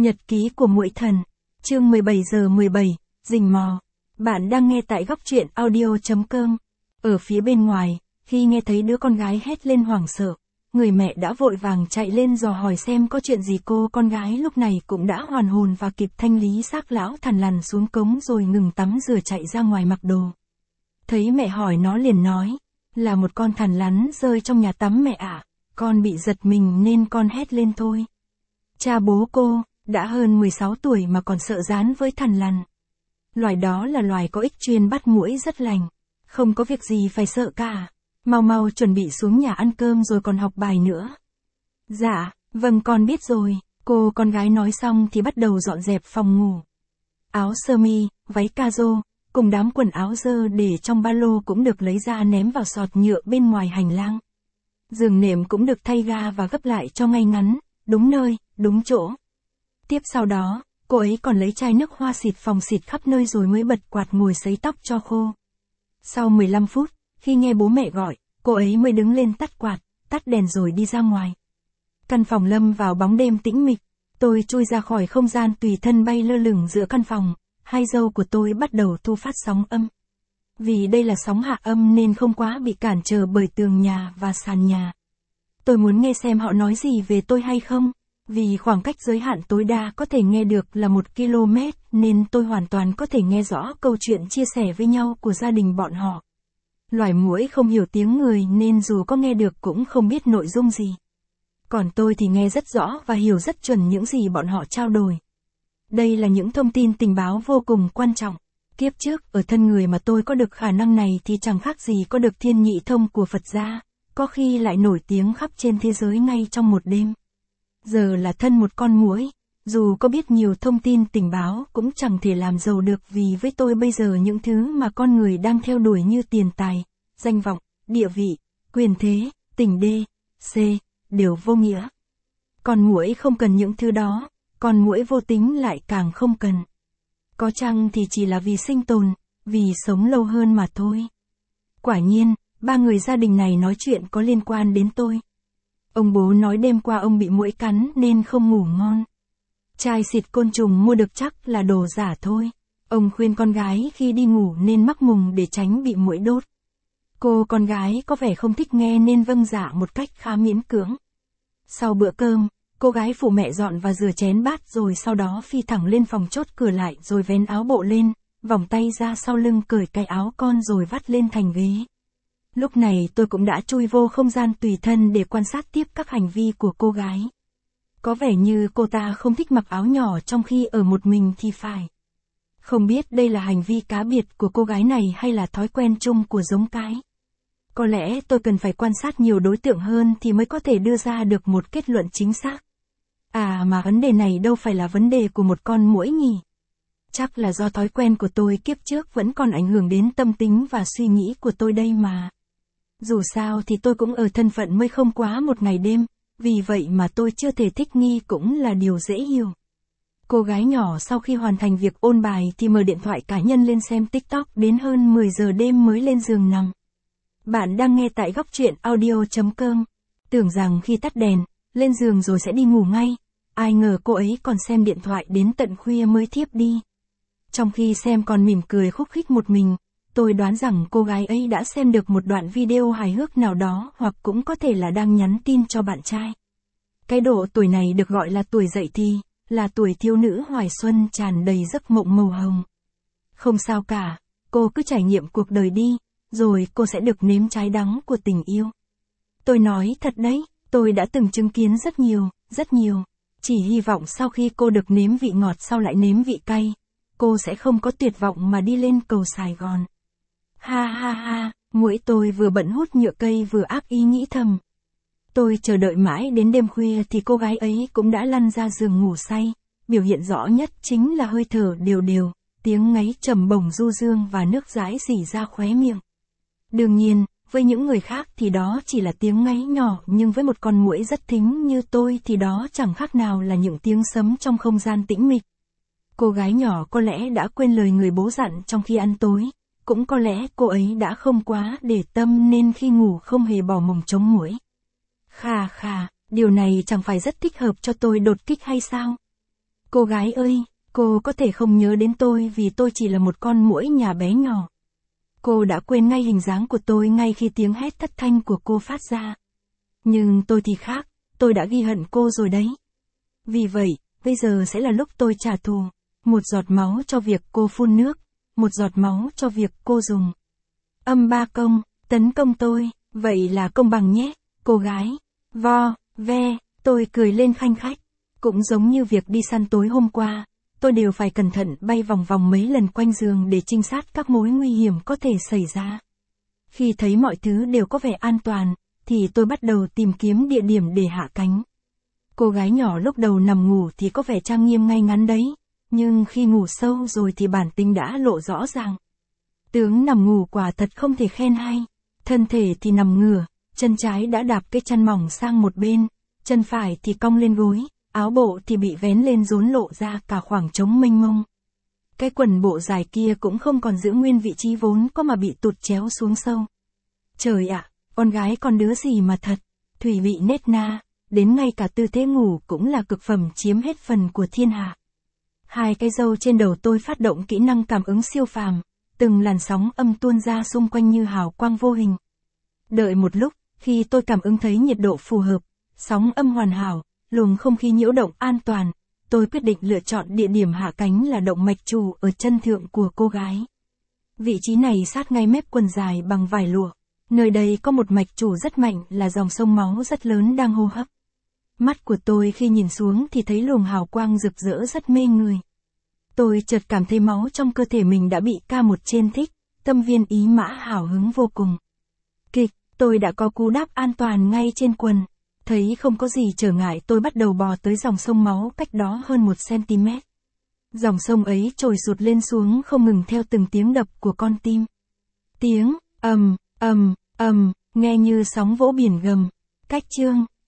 Nhật ký của muỗi thần. Chương 17:17, rình mò. Bạn đang nghe tại góc truyện audio.com. Ở phía bên ngoài, khi nghe thấy đứa con gái hét lên hoảng sợ, người mẹ đã vội vàng chạy lên dò hỏi xem có chuyện gì. Cô con gái lúc này cũng đã hoàn hồn và kịp thanh lý xác lão thằn lằn xuống cống rồi ngừng tắm rửa chạy ra ngoài mặc đồ. Thấy mẹ hỏi nó liền nói, là một con thằn lằn rơi trong nhà tắm mẹ ạ. Con bị giật mình nên con hét lên thôi. Cha bố cô đã hơn 16 tuổi mà còn sợ dán với thằn lằn. Loài đó là loài có ích chuyên bắt muỗi rất lành. Không có việc gì phải sợ cả. Mau mau chuẩn bị xuống nhà ăn cơm rồi còn học bài nữa. Dạ, vâng con biết rồi. Cô con gái nói xong thì bắt đầu dọn dẹp phòng ngủ. Áo sơ mi, váy caro, cùng đám quần áo dơ để trong ba lô cũng được lấy ra ném vào sọt nhựa bên ngoài hành lang. Giường nệm cũng được thay ga và gấp lại cho ngay ngắn, đúng nơi, đúng chỗ. Tiếp sau đó, cô ấy còn lấy chai nước hoa xịt phòng xịt khắp nơi rồi mới bật quạt ngồi sấy tóc cho khô. Sau 15 phút, khi nghe bố mẹ gọi, cô ấy mới đứng lên tắt quạt, tắt đèn rồi đi ra ngoài. Căn phòng lâm vào bóng đêm tĩnh mịch. Tôi chui ra khỏi không gian tùy thân bay lơ lửng giữa căn phòng. Hai dâu của tôi bắt đầu thu phát sóng âm. Vì đây là sóng hạ âm nên không quá bị cản trở bởi tường nhà và sàn nhà. Tôi muốn nghe xem họ nói gì về tôi hay không. Vì khoảng cách giới hạn tối đa có thể nghe được là 1 km nên tôi hoàn toàn có thể nghe rõ câu chuyện chia sẻ với nhau của gia đình bọn họ. Loài muỗi không hiểu tiếng người nên dù có nghe được cũng không biết nội dung gì. Còn tôi thì nghe rất rõ và hiểu rất chuẩn những gì bọn họ trao đổi. Đây là những thông tin tình báo vô cùng quan trọng. Kiếp trước ở thân người mà tôi có được khả năng này thì chẳng khác gì có được thiên nhị thông của Phật gia, có khi lại nổi tiếng khắp trên thế giới ngay trong một đêm. Giờ là thân một con muỗi, dù có biết nhiều thông tin tình báo cũng chẳng thể làm giàu được vì với tôi bây giờ những thứ mà con người đang theo đuổi như tiền tài, danh vọng, địa vị, quyền thế, tình đê, c, đều vô nghĩa. Con muỗi không cần những thứ đó, con muỗi vô tính lại càng không cần. Có chăng thì chỉ là vì sinh tồn, vì sống lâu hơn mà thôi. Quả nhiên, ba người gia đình này nói chuyện có liên quan đến tôi. Ông bố nói đêm qua ông bị muỗi cắn nên không ngủ ngon. Chai xịt côn trùng mua được chắc là đồ giả thôi. Ông khuyên con gái khi đi ngủ nên mắc mùng để tránh bị muỗi đốt. Cô con gái có vẻ không thích nghe nên vâng dạ một cách khá miễn cưỡng. Sau bữa cơm, cô gái phụ mẹ dọn và rửa chén bát rồi sau đó phi thẳng lên phòng chốt cửa lại rồi vén áo bộ lên, vòng tay ra sau lưng cởi cái áo con rồi vắt lên thành ghế. Lúc này tôi cũng đã chui vô không gian tùy thân để quan sát tiếp các hành vi của cô gái. Có vẻ như cô ta không thích mặc áo nhỏ trong khi ở một mình thì phải. Không biết đây là hành vi cá biệt của cô gái này hay là thói quen chung của giống cái. Có lẽ tôi cần phải quan sát nhiều đối tượng hơn thì mới có thể đưa ra được một kết luận chính xác. À mà vấn đề này đâu phải là vấn đề của một con muỗi nhỉ? Chắc là do thói quen của tôi kiếp trước vẫn còn ảnh hưởng đến tâm tính và suy nghĩ của tôi đây mà. Dù sao thì tôi cũng ở thân phận mới không quá một ngày đêm, vì vậy mà tôi chưa thể thích nghi cũng là điều dễ hiểu. Cô gái nhỏ sau khi hoàn thành việc ôn bài thì mở điện thoại cá nhân lên xem TikTok đến hơn 10 giờ đêm mới lên giường nằm. Bạn đang nghe tại góc truyện audio.com. Tưởng rằng khi tắt đèn, lên giường rồi sẽ đi ngủ ngay. Ai ngờ cô ấy còn xem điện thoại đến tận khuya mới thiếp đi. Trong khi xem còn mỉm cười khúc khích một mình, tôi đoán rằng cô gái ấy đã xem được một đoạn video hài hước nào đó hoặc cũng có thể là đang nhắn tin cho bạn trai. Cái độ tuổi này được gọi là tuổi dậy thì, là tuổi thiếu nữ hoài xuân tràn đầy giấc mộng màu hồng. Không sao cả, cô cứ trải nghiệm cuộc đời đi, rồi cô sẽ được nếm trái đắng của tình yêu. Tôi nói thật đấy, tôi đã từng chứng kiến rất nhiều. Chỉ hy vọng sau khi cô được nếm vị ngọt sau lại nếm vị cay, cô sẽ không có tuyệt vọng mà đi lên cầu Sài Gòn. Ha ha ha, muỗi tôi vừa bận hút nhựa cây vừa ác ý nghĩ thầm. Tôi chờ đợi mãi đến đêm khuya thì cô gái ấy cũng đã lăn ra giường ngủ say, biểu hiện rõ nhất chính là hơi thở đều đều, tiếng ngáy trầm bổng du dương và nước dãi rỉ ra khóe miệng. Đương nhiên, với những người khác thì đó chỉ là tiếng ngáy nhỏ nhưng với một con muỗi rất thính như tôi thì đó chẳng khác nào là những tiếng sấm trong không gian tĩnh mịch. Cô gái nhỏ có lẽ đã quên lời người bố dặn trong khi ăn tối, cũng có lẽ cô ấy đã không quá để tâm nên khi ngủ không hề bỏ mồng chống muỗi. Khà, điều này chẳng phải rất thích hợp cho tôi đột kích hay sao? Cô gái ơi, cô có thể không nhớ đến tôi vì tôi chỉ là một con muỗi nhà bé nhỏ. Cô đã quên ngay hình dáng của tôi ngay khi tiếng hét thất thanh của cô phát ra. Nhưng tôi thì khác, tôi đã ghi hận cô rồi đấy. Vì vậy, bây giờ sẽ là lúc tôi trả thù. Một giọt máu cho việc cô phun nước, một giọt máu cho việc cô dùng âm ba công, tấn công tôi, vậy là công bằng nhé, cô gái. Vo, ve, tôi cười lên khanh khách. Cũng giống như việc đi săn tối hôm qua, tôi đều phải cẩn thận bay vòng vòng mấy lần quanh giường để trinh sát các mối nguy hiểm có thể xảy ra. Khi thấy mọi thứ đều có vẻ an toàn, thì tôi bắt đầu tìm kiếm địa điểm để hạ cánh. Cô gái nhỏ lúc đầu nằm ngủ thì có vẻ trang nghiêm ngay ngắn đấy, nhưng khi ngủ sâu rồi thì bản tính đã lộ rõ ràng. Tướng nằm ngủ quả thật không thể khen hay, thân thể thì nằm ngửa, chân trái đã đạp cái chăn mỏng sang một bên, chân phải thì cong lên gối, áo bộ thì bị vén lên rốn lộ ra cả khoảng trống mênh mông. Cái quần bộ dài kia cũng không còn giữ nguyên vị trí vốn có mà bị tụt chéo xuống sâu. Trời ạ, con gái con đứa gì mà thật, thủy vị nết na, đến ngay cả tư thế ngủ cũng là cực phẩm chiếm hết phần của thiên hạ. Hai cái râu trên đầu tôi phát động kỹ năng cảm ứng siêu phàm, từng làn sóng âm tuôn ra xung quanh như hào quang vô hình. Đợi một lúc, khi tôi cảm ứng thấy nhiệt độ phù hợp, sóng âm hoàn hảo, luồng không khí nhiễu động an toàn, tôi quyết định lựa chọn địa điểm hạ cánh là động mạch chủ ở chân thượng của cô gái. Vị trí này sát ngay mép quần dài bằng vải lụa. Nơi đây có một mạch chủ rất mạnh là dòng sông máu rất lớn đang hô hấp. Mắt của tôi khi nhìn xuống thì thấy luồng hào quang rực rỡ rất mê người. Tôi chợt cảm thấy máu trong cơ thể mình đã bị K1 trên thích, tâm viên ý mã hào hứng vô cùng. Kịch, tôi đã có cú đáp an toàn ngay trên quần. Thấy không có gì trở ngại tôi bắt đầu bò tới dòng sông máu cách đó hơn 1 cm. Dòng sông ấy trồi sụt lên xuống không ngừng theo từng tiếng đập của con tim. Tiếng, ầm, ầm, ầm, nghe như sóng vỗ biển gầm. Cách chương